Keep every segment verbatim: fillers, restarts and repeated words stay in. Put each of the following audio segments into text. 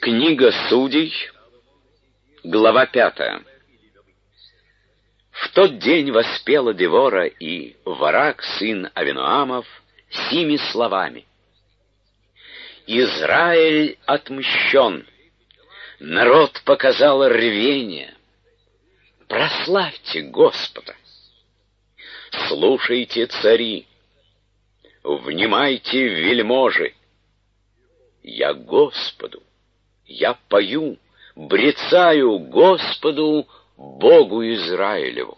Книга Судей, глава пятая. В тот день воспела Девора и Варак, сын Авинуамов, сими словами: «Израиль отмщен, народ показал рвение. Прославьте Господа! Слушайте, цари, внимайте, вельможи! Я Господу, я пою, брецаю Господу, Богу Израилеву.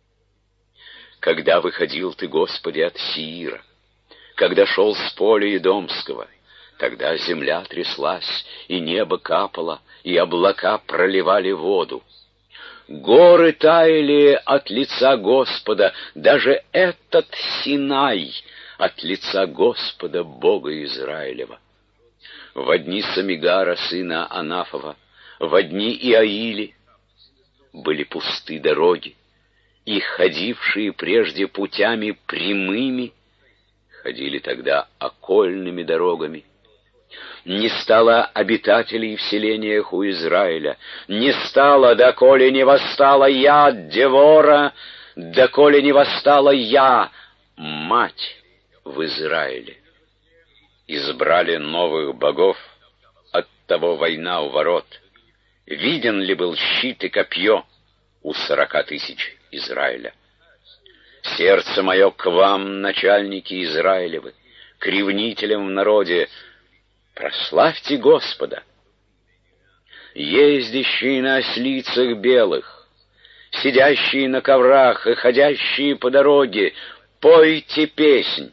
Когда выходил ты, Господи, от Сиира, когда шел с поля Едомского, тогда земля тряслась, и небо капало, и облака проливали воду. Горы таяли от лица Господа, даже этот Синай от лица Господа, Бога Израилева. Во дни Самигара, сына Анафова, во дни Иаили были пусты дороги, и ходившие прежде путями прямыми ходили тогда окольными дорогами. Не стало обитателей в селениях у Израиля, не стало, доколе не восстала я, Девора, доколе не восстала я, мать в Израиле. Избрали новых богов, оттого война у ворот. Виден ли был щит и копье у сорока тысяч Израиля? Сердце мое к вам, начальники Израилевы, к ревнителям в народе, прославьте Господа. Ездящие на ослицах белых, сидящие на коврах и ходящие по дороге, пойте песнь.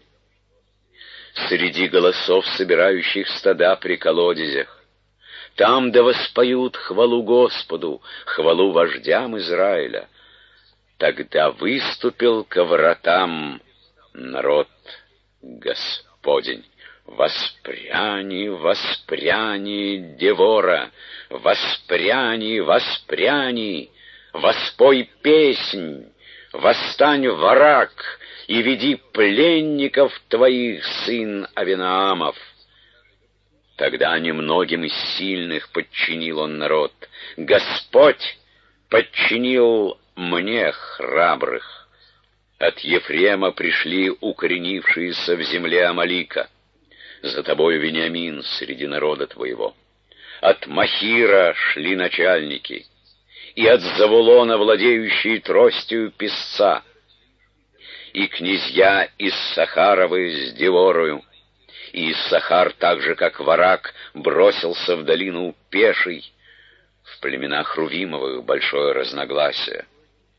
Среди голосов, собирающих стада при колодезях, там да воспоют хвалу Господу, хвалу вождям Израиля. Тогда выступил ко вратам народ Господень. Воспряни, воспряни, Девора, воспряни, воспряни, воспой песнь, восстань, Варак, и веди пленников твоих, сын Авинаамов. Тогда немногим из сильных подчинил он народ. Господь подчинил мне храбрых. От Ефрема пришли укоренившиеся в земле Амалика. За тобою, Вениамин, среди народа твоего. От Махира шли начальники, и от Завулона владеющие тростью песца, и князья из Сахаровы с Деворою, и Иссахар, так же, как Варак, бросился в долину пеший. В племенах Рувимовых большое разногласие.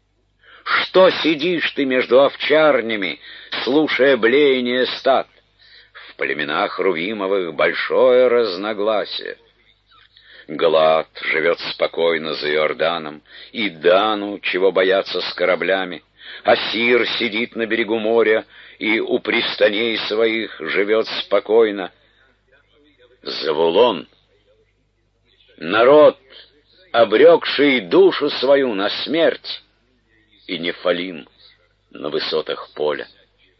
Что сидишь ты между овчарнями, слушая блеяние стад? В племенах Рувимовых большое разногласие. Галаад живет спокойно за Иорданом, и Дану, чего боятся с кораблями. Ассир сидит на берегу моря и у пристаней своих живет спокойно. Завулон — народ, обрекший душу свою на смерть, и Нефалим на высотах поля.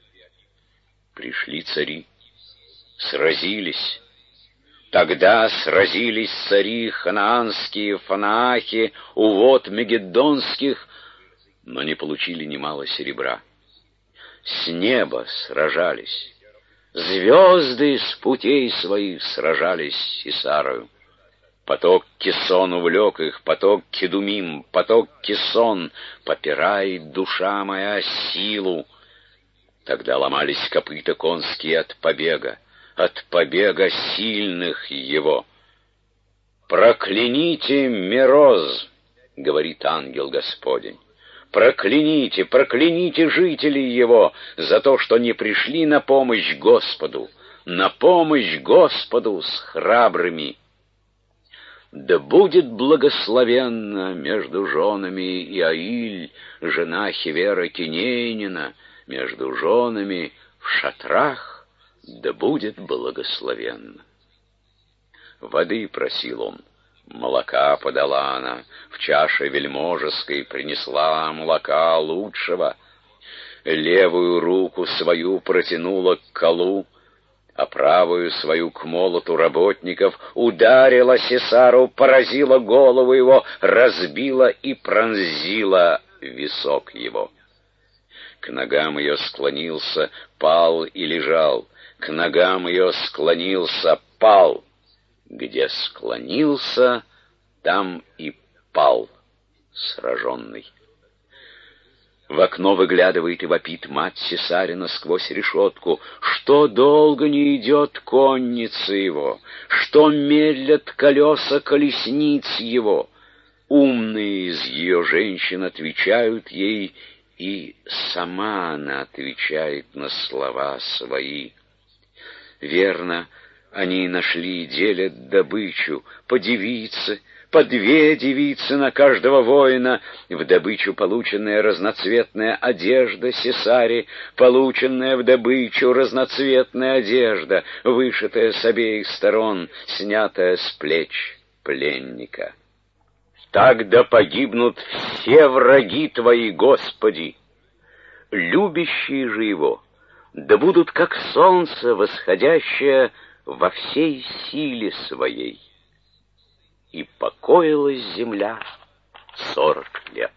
Пришли цари, сразились. Тогда сразились цари ханаанские, фанаахи, у вод мегеддонских, но не получили немало серебра. С неба сражались, звезды с путей своих сражались с Сисарою. Поток Кисон увлек их, поток Кедумим, поток Кисон, попирает душа моя силу. Тогда ломались копыта конские от побега, от побега сильных его. «Прокляните Мероз», — говорит ангел Господень, «прокляните, прокляните жителей его за то, что не пришли на помощь Господу, на помощь Господу с храбрыми. Да будет благословенна между женами Иаиль, жена Хевера Кинейнина, между женами в шатрах, да будет благословенна». Воды просил он, молока подала она, в чаше вельможеской принесла молока лучшего. Левую руку свою протянула к колу, а правую свою к молоту работников ударила Сесару, поразила голову его, разбила и пронзила висок его. К ногам ее склонился, пал и лежал, к ногам ее склонился, пал. Где склонился, там и пал сраженный. В окно выглядывает и вопит мать Сесарина сквозь решетку, что долго не идет конница его, что медлят колеса колесниц его. Умные из ее женщин отвечают ей, и сама она отвечает на слова свои. Верно, они нашли и делят добычу по девице, по две девицы на каждого воина, в добычу полученная разноцветная одежда Сесари, полученная в добычу разноцветная одежда, вышитая с обеих сторон, снятая с плеч пленника. Тогда погибнут все враги Твои, Господи, любящие же Его, да будут как солнце, восходящее во всей силе Своей. И покоилась земля сорок лет.